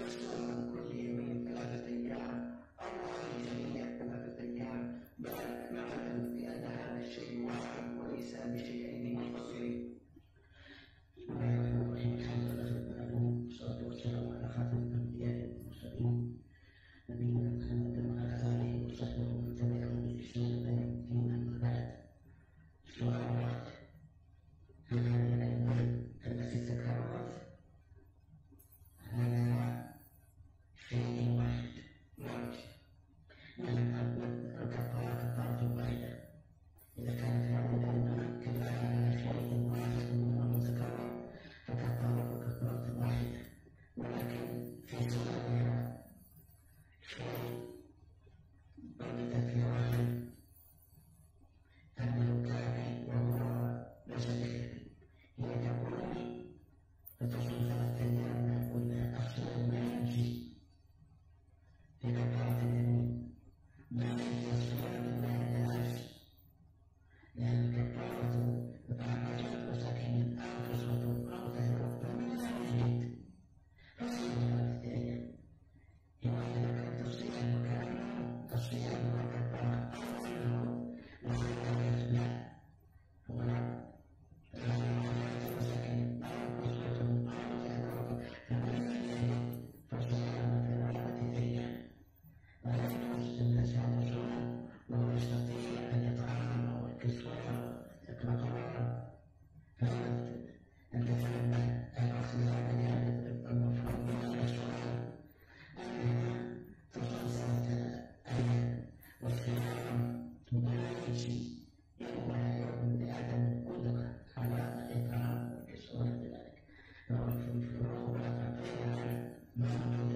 يصوم كل يوم 3 أيام أو أسبوعيا 3 أيام، بل نعلم بأن هذا الشيء واحد وليس بشيئين منفصلين. الحمد لله والصلاة والسلام على خاتم الأنبياء والمرسلين نبينا محمد وعلى آله وصحبه ومن تبعهم بإحسان إلى يوم الدين. أما بعد، سؤال واحد: هل هذه الأيمان التي تكررت على شيء واحد؟ نعم، الكفارة واحدة. إذا كانت هذه الأيمان كفارة على شيء واحد متكرر فكفارة واحدة، ولكن في سؤالها شيء بقي في رأيي أنه كان وهو مسألة هي تقول فتصوم 3 أيام قلنا أفضل ما يمشي في كفارة اليمين ما في صيام ما نفس، لأن كفارة إطعام مساكين أو كسوة أو تهرب من المسجد فصيام 3 أيام. إذا كان الصيام كاملا الصيام والكفارة أفضل وهذا لا هو مساكين أو كسوة أو تهرب من المسجد فصيام 3 أيام. ولا يجوز للإنسان يصوم وهو يستطيع أن يطعم والكسوة يطلقها، فلابد أن تفهم الاختلاف بين المفهوم من السؤال أنها تصوم 3 أيام والصيام مباشر يوم يوم لعدم القدرة على الإطعام والكسوة بذلك، فهو الفروق والأفعال ما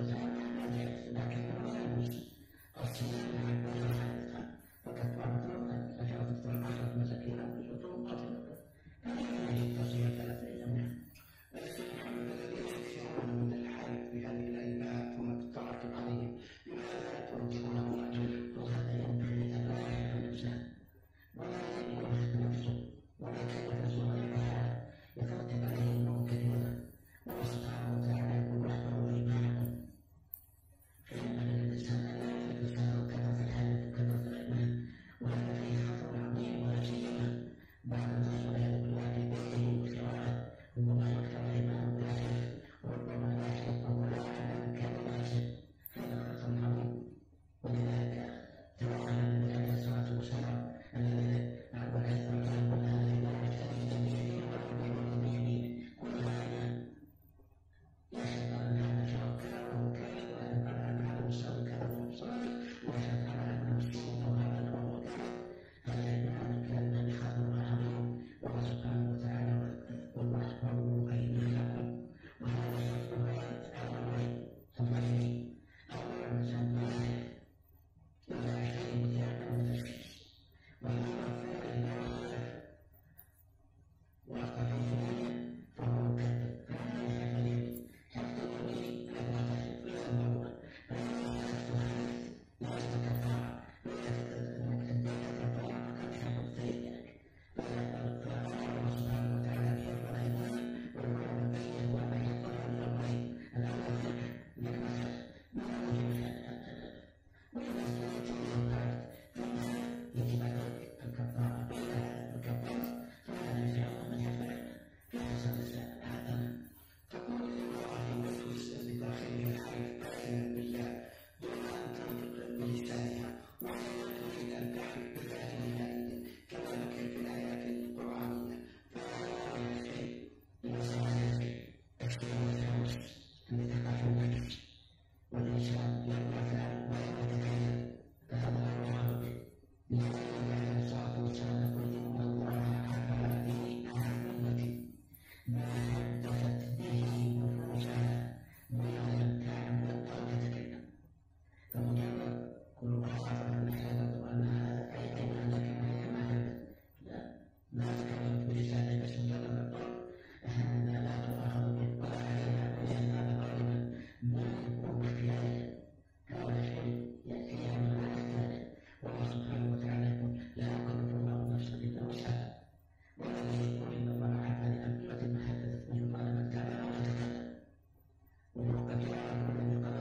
لكن الصيام فكفارة أجرت طعام مساكين وجوتهم قتلوا فيجب تصيام 3 أيام. السبحان الذي يكفرون من الحال في هذه الأيام ثم تترتب عليهم لماذا ترجعون أجل؟ وهذا ينبغي أن لا يعرف الإنسان ولا يملك نفسه، ولكن الرسول يترتب عليه أمور كثيرة، والله سبحانه وتعالى يقول وحده إيمانكم، فينبغي للإنسان أن يعرف الإنسان كما في الحال وكما في الإيمان، وهذا فيه خطر عظيم ولا سيما بعد المسؤولية بالوالدين والقراءة وما يكتب الإمام بالحديث وربما لا يحب ولا يعلم كان يحسب، هذا خطر عظيم. ولذلك توقع النبي عليه الصلاة والسلام الذي بعث الله ولا إله إلا بيمينه ولا بيمينه كلها يشهد أن هذا شرك وكذب وأن هذا مسلم كذب صادق ويشهد على أنه مسلم وهذا هو كذب، هذا يدل على أن خطر عظيم. والله سبحانه وتعالى يقول واحفظوا أيمانكم، وهذا الذي أول مسمى ولا شيء يعلم الشمس وقفيه فهو كذب حتى يريد أن يعترف بالأمر لا يتكفر فالله سبحانه وتعالى يقول أيضا ويقول بين وما يقول الأمرين يجب عليك الكفارة الكفارة فهذا شيء من يفعل في حسب هذا. تقول المرأة وتجلس بداخل الحيض قائلا بالله دون أن تنطق بلسانها ولا تريد أن تحرك بذهنها كذلك في الآيات القرآنية، فهذا شيء أن تقع النفس والإنسان لما فعل ولا يتكلم فهذا هو الغرب. النبي عليه الصلاة والسلام يقول إن الله حرم به على أمتي ما حدثت به نفوسها ما لم تعلم أو تتكلم، فمجرد كل واحد من حياته أنها أي أيمان كما هي معهد لا ما تكلمت بلسانك بس مجرد القول هذا لا تؤاخذ به ولا عليها وجعلنا غالبا ما يكون في ذلك، هذا شيء يأتي يوم ذلك. والله سبحانه وتعالى يقول لا يكلف الله نفسا إلا وسعها، والذي يقول إن الله حفى لأمة ما حدثت منه ما لم تعلم أو تتكلم، ويوقف على من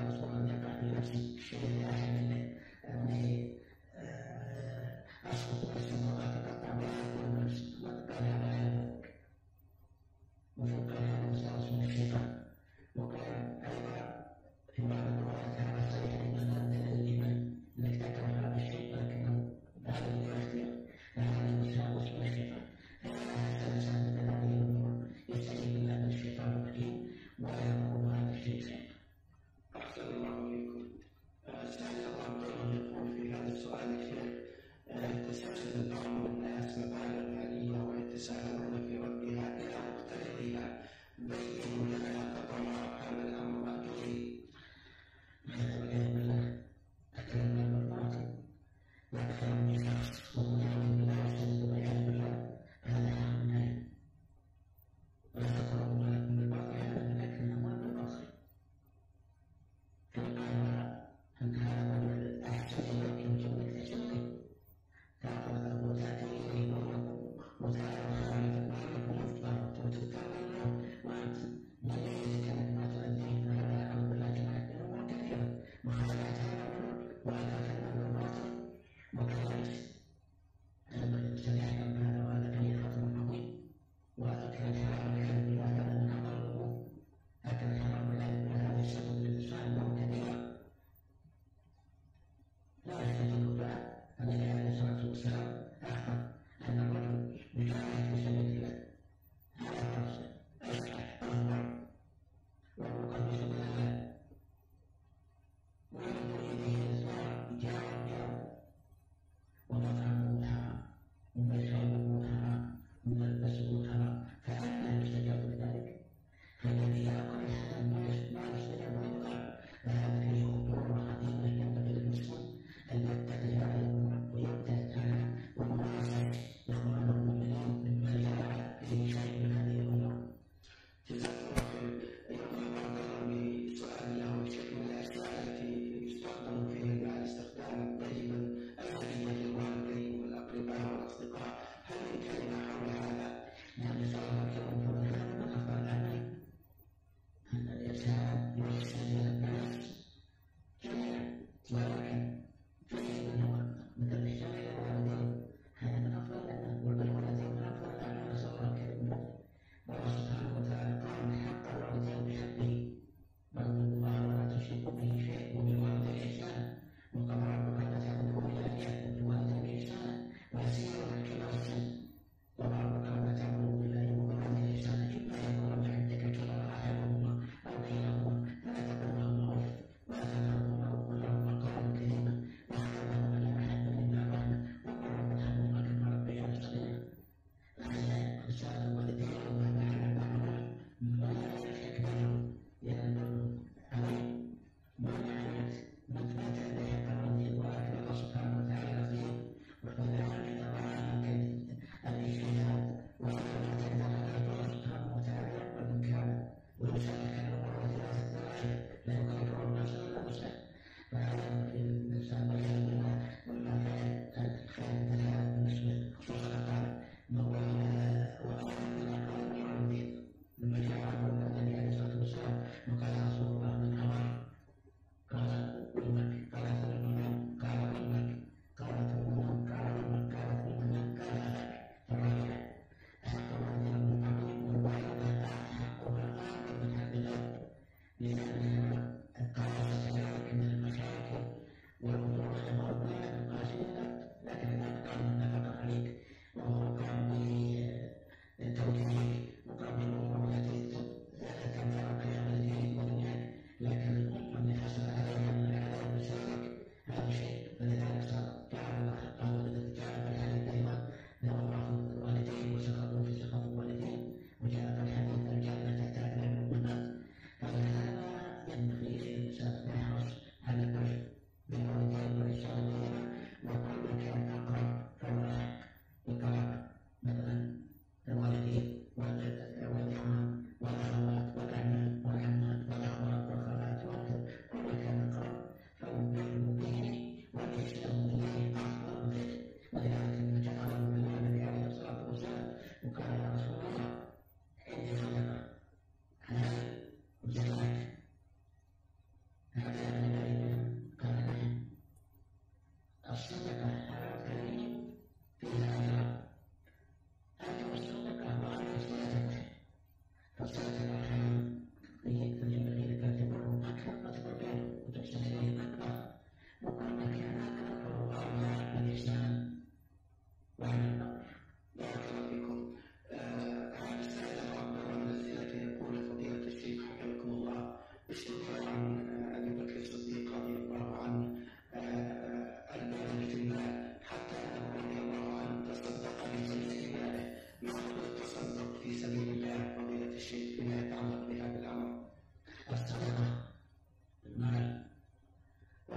Thank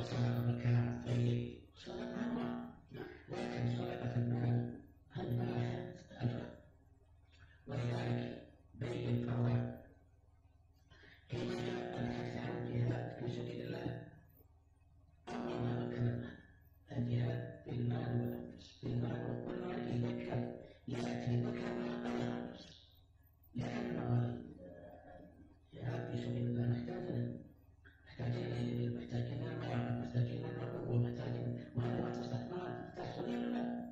وصلاة مكان طيب، صلاة عامة، لكن صلاة المال هل لها أجر؟ ولذلك بين فوائد كيف الحث على الجهاد في سبيل الله. أول ما ذكرنا الجهاد بالمال والأنفس، بالمال والمال يأتي ذكر ما قبل الأنفس، لأن الجهاد في سبيل الله محتاجين إلى محتاجين المال، محتاجين القوة، محتاجين وهذا تحصل له.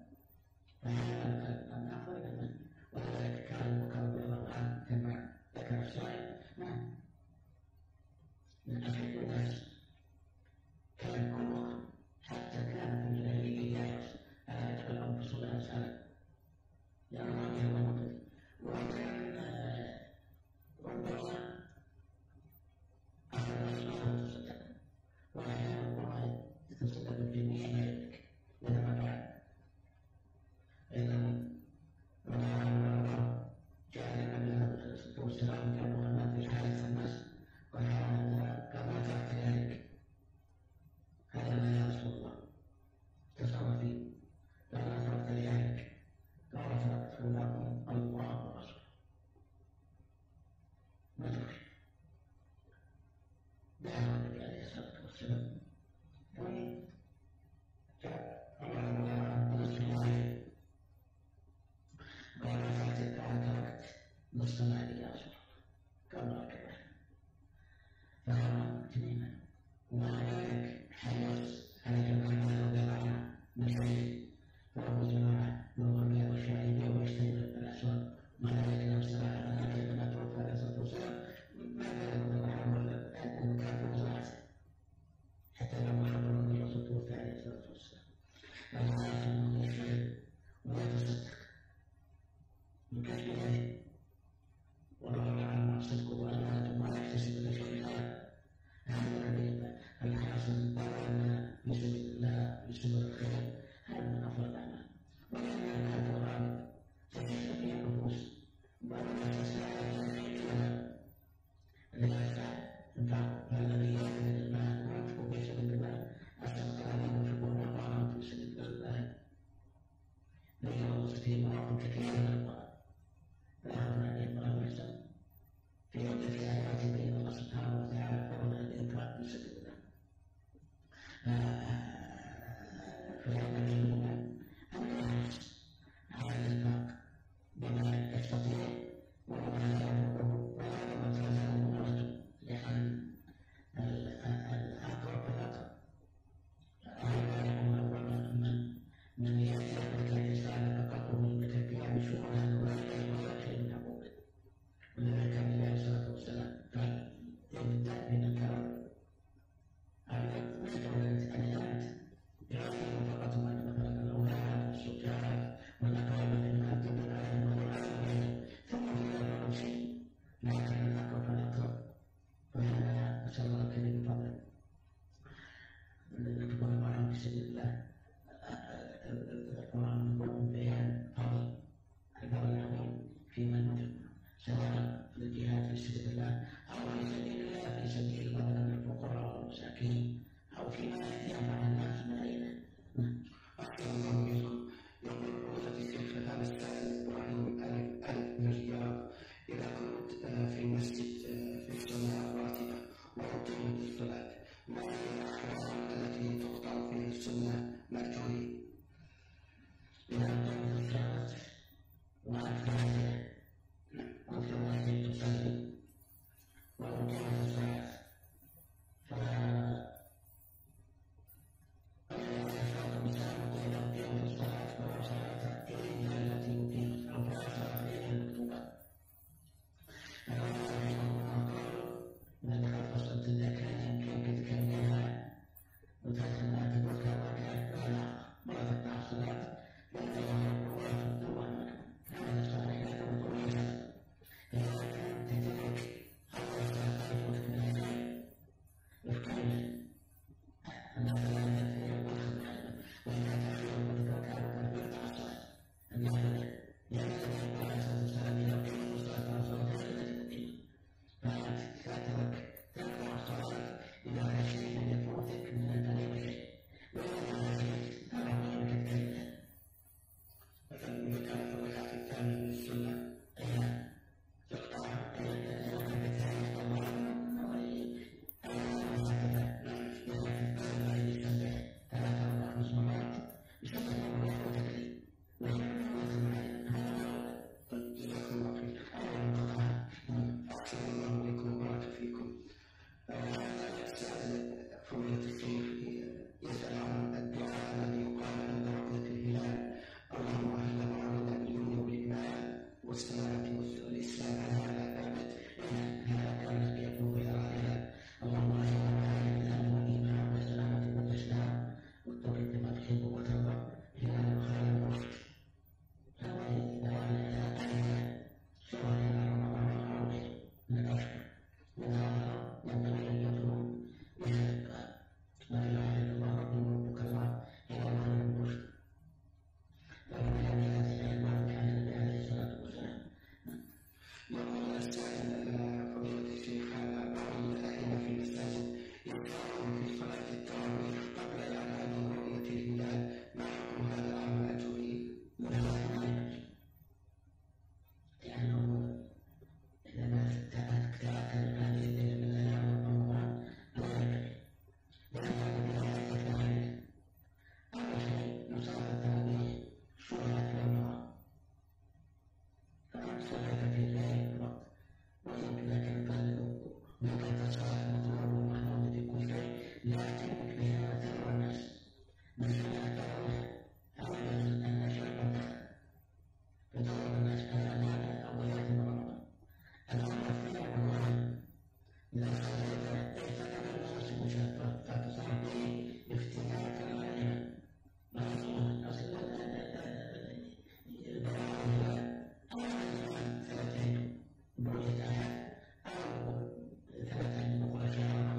فهذا أفضل منه، ولذلك كان مكبرا عنه كما ذكر الشاعر. من أشد الناس كان كلهم حتى كان في الجاهلية على جبل أنفس الأنسان يرمى بها الموت، وكان ربما أخذ الصلاة والسلام وأحيانا الله يتصدق بجميع ذلك لما بعد. أيضا جعل النبي عليه الصلاة والسلام كالمهمات في حالة الناس كما ترك ذلك. هذا ما يا رسول الله تصرفي لما ترك ذلك كما تركت لكم الله ورسوله. ما ترك دعا النبي عليه الصلاة والسلام مصطنع لي يا رسول الله كما كبر فقال تميما وعليك حرص على جماعة وجماعة مسجد فهو جماعة وغمية وشعيبية ويجتنب الأسواق وعليك نفسها على كلمة توفى عليه الصلاة والسلام ما كان الله حول أن كافر جماعة حتى لما حضر النبي صلى الله عليه وسلم فلا يحسن يشهد ويتصدق من كشفه والله عنه صدق وأمانة ما يحتسب لشيء هذا الذي الحسن قال في سبيل الله في سبيل الخير هذا من أفضل الأعمال. ولكن هذا الغالب تشتكي النفوس ولا تستطيع الذي يأخذ المال وينفق في سبيل الله أشرك عليه ينفقون أموالهم في سبيل الله ليجعل فيما كثير من القرآن فهذا ينبغي الإحسان في عدة آيات بين الله سبحانه وتعالى فهنا الإنفاق في سبيل الله. فينبغي أن يحرص على الإنفاق بما يستطيع وما ينفقه وما تنفعه مرته، لأن الأقرب فالأقرب من يأتي الكيس على فقره المتكئ بشؤونه ولا شيء من عقوبه. ولذلك النبي عليه الصلاة والسلام قال ابدأ من الكرم على مسؤولية الآيات يعطيهم فقط ما مثلا الأولاد والسجاد والأقرب من عبد العالم والعالمين ثم يقول شيء لكن الأقرب فالأقرب. وهذا نسأل الله الكريم فضلا نكبر معهم في سبيل الله. القرآن يقول بيان فضل العظيم في من ينفق سواء في الجهاد في سبيل الله أو في سبيل الله في سبيل مثلا الفقراء والمساكين أو فيما ينفع الناس من غيره. أحسن الله إليكم. يقول والذي كيف هذا السائل إبراهيم ألف من الرياض إذا كنت في مسجد في الصلاة راتبة وأقيمت الصلاة ما هي الأحوال التي تقطع فيها السنة مرجوية؟ إذا أقيمت الصلاة وأكملت وفي تصلي وأقيمت الصلاة لكن بين مثل الناس من يتعرف أولا أن شرطة فتقول الناس أنا أولا مرة أنا في أولا لا أستطيع ليس لنا الناس مشاهدة فتصعب لي افتراء كلامنا معصوم أصل ثلاثين بوجهة أو ثلاثين مقاشرة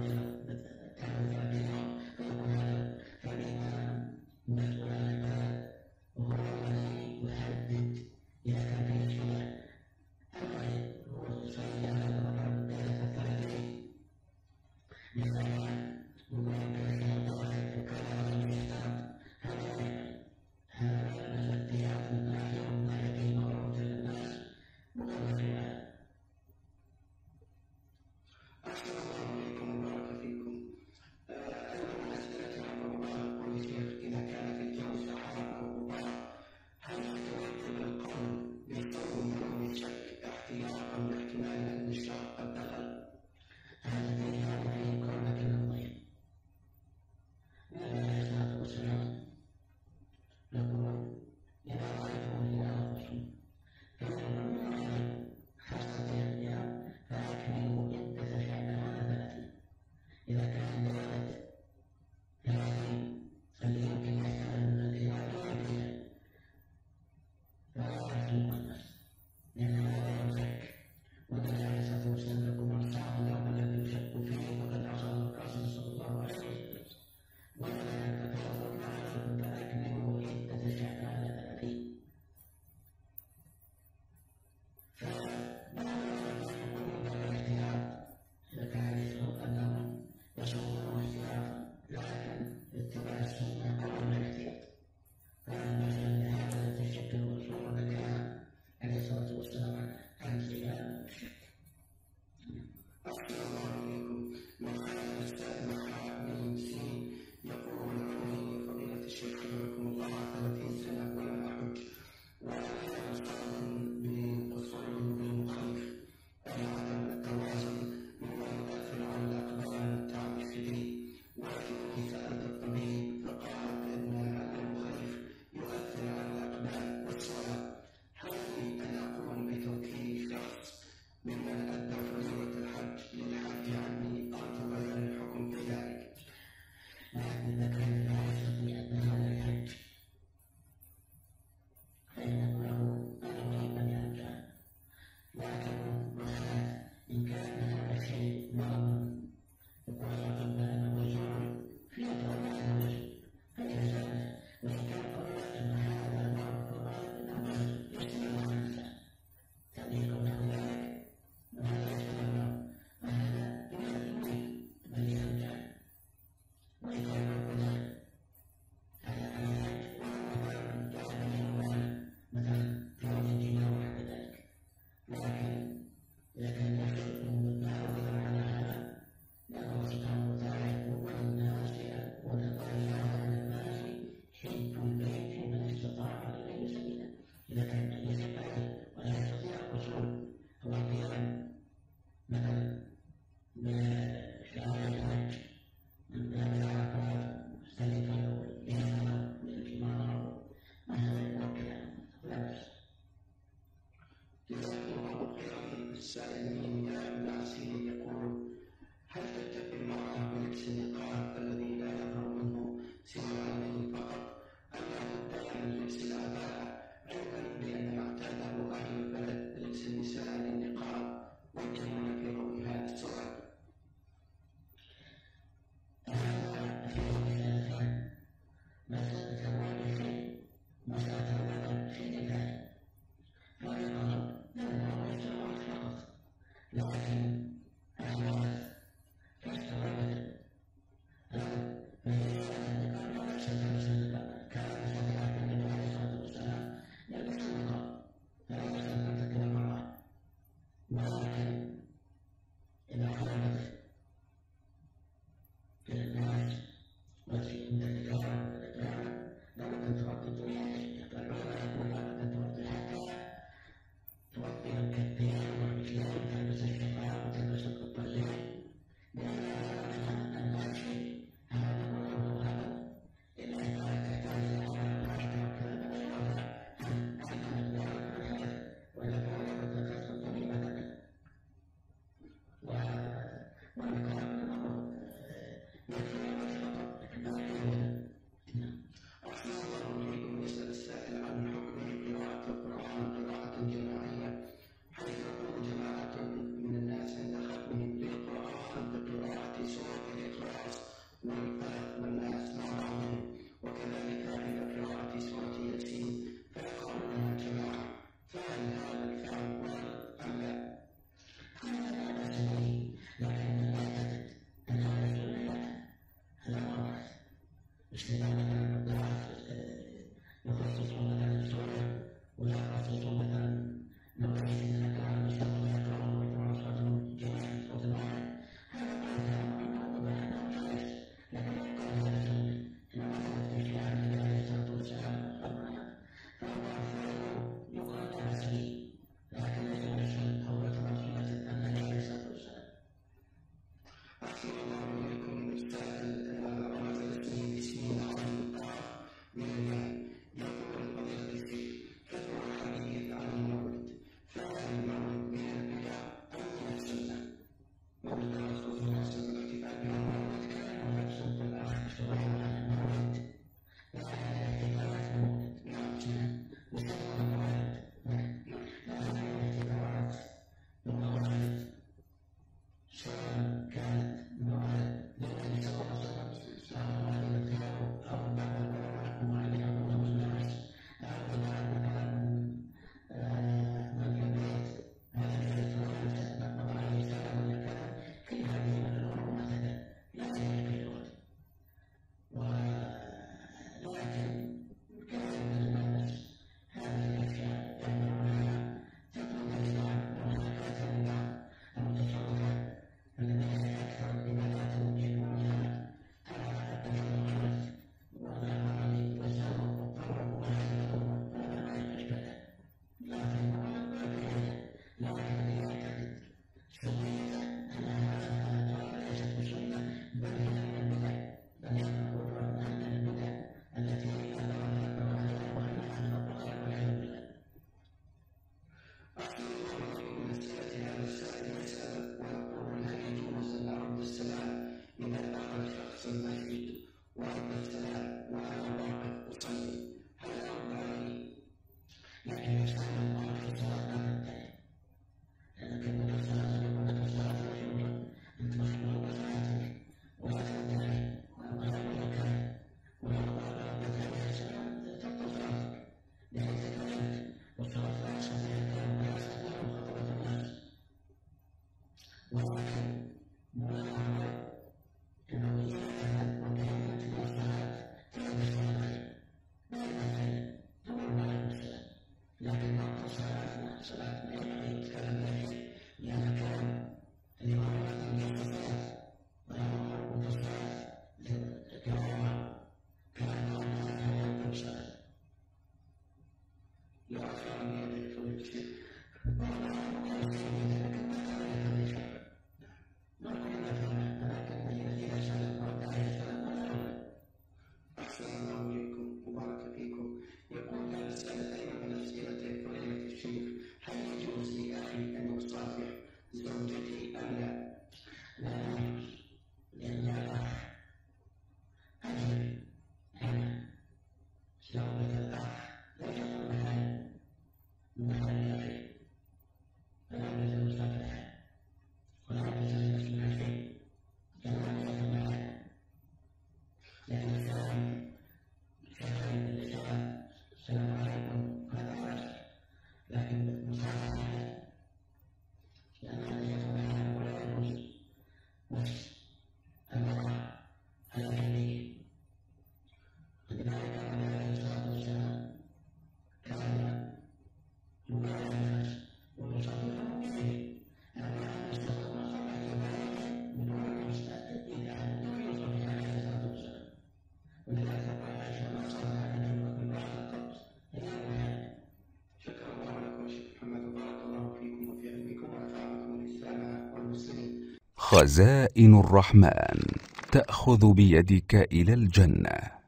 السائلين يا ابن عسير يقول هل تتقي المرأة بلبس النقاب الذي لا يظهر منه سوى عينيه فقط أم لابد من لبس العباءة علما بأن ما اعتاده أهل البلد لبس النساء للنقاب ويتمون في ضوء هذا السؤال. والفلق والناس مع بعضهم، وكذلك عند قراءة سورة ياسين فيقرؤون جماعة، فهل هذا الفعل واجب أم لا؟ هذا لا بأس به، لكن لا أعتقد أنه يجب الأموات استدامة المقدرات يخصصون لنا السورة ويخصصون لنا نوعية الأكرام بشرط يقرؤون ويتواصلون جميعا صوت واحد. هذا ما كان وبدأنا بالخير، لكن قد يكون أنه في شعار النبي عليه الصلاة والسلام فهو يقال لا سليم، لكن ليس بشرط أو يتواصل النبي عليه الصلاة والسلام. أحسن الله إليكم أستاذ رمز الاسمين بسمين عظيم الطاعة من الله. يقول المدرسي كثر الحديث عن المولد، فهل المولد من البدع أم من السنة؟ مولد رسول الله صلى الله عليه وسلم المولد كان يقصد بالأخذ شرعا عن المولد، وعلى اعتبارات المولد مستوى المولد لأن الاعتبارات بالمولد سواء كانت مولد للنبي صلى الله عليه وسلم أو مولد له أو مولد أبو الناس أو مولد من يولد هذا الذي الله عليه وسلم وكذا كيف يولدون مثلا لا يعقلون. ولكن كثير من الناس هذه الأشياء يعملونها تكون الإسلام ومعرفة المتصوفة الذين يكثرون بما توجهونها على التفضيلات والأموال والزهور والطرق والحلول والأجبال، لكن لا أحد يعتقد سنية أنها ليست بسنة بل هي من البدع، بل نقول أن البدع التي أمرها الله ونهاها الله والعياذ بالله. أحسن الله إليكم مسألة هذا السائل يسأل ويقول هل يجوز أن أرد السلام إذا دخل شخص المسجد ورد السلام وأنا واقف أصلي، هل أرد عليه؟ لكن يستعمل الله في الصلاة لا تنتهي، لأنك من الصلاة وقت الصلاة يجوز أن تدخل وصلاتك ولا تنتهي وقبلك ويقال ربك عليه السلام تقبل صلاتك بحيث تنشد والصلاة لا تصلي ولا يستطيع خطوة الناس. ولكن نقول أنه إذا كانت مكانة للصلاة فإن الصلاة تنتهي تقول عليه السلام، لكن وقت صلاة العيد كلام يجب، لأن كان الإمام يختم الصلاة ويأمر بالصلاة كالإمام كان يقول الصلاة. لا أخيرا يدعي فضيلة الشيخ أحسن الله إليكم وبارك فيكم. يقول المسألة من أسئلة فضيلة الشيخ هل يجوز لأخي أن يصافح زوجتي أم لا؟ لا يجوز، لأن الأخ أجل أن زوجة الأخ يجب لها مثل الأخي، فلا يجوز صفحها ولا يجوز يسمع شيء كما يسمعها، لأن السلام السلام عليكم هذا فرض، لكن مصافحة لأنها يسمعها ولا يجوز نفس الوقع العلمي. لذلك النبي عليه الصلاة والسلام كان يبايع الناس ويصافحهم فيه أما يستطيع صلاته من دون المستأذن إلا أن يصافح عليه الصلاة والسلام. ولذلك قال عائشة ما صافح النبي بالبشر قط إلا بالحج. شكر الله لكم شيخ محمد وبارك الله فيكم وفي علمكم ونفع بكم الإسلام والمسلمين. خزائن الرحمن تأخذ بيدك إلى الجنة.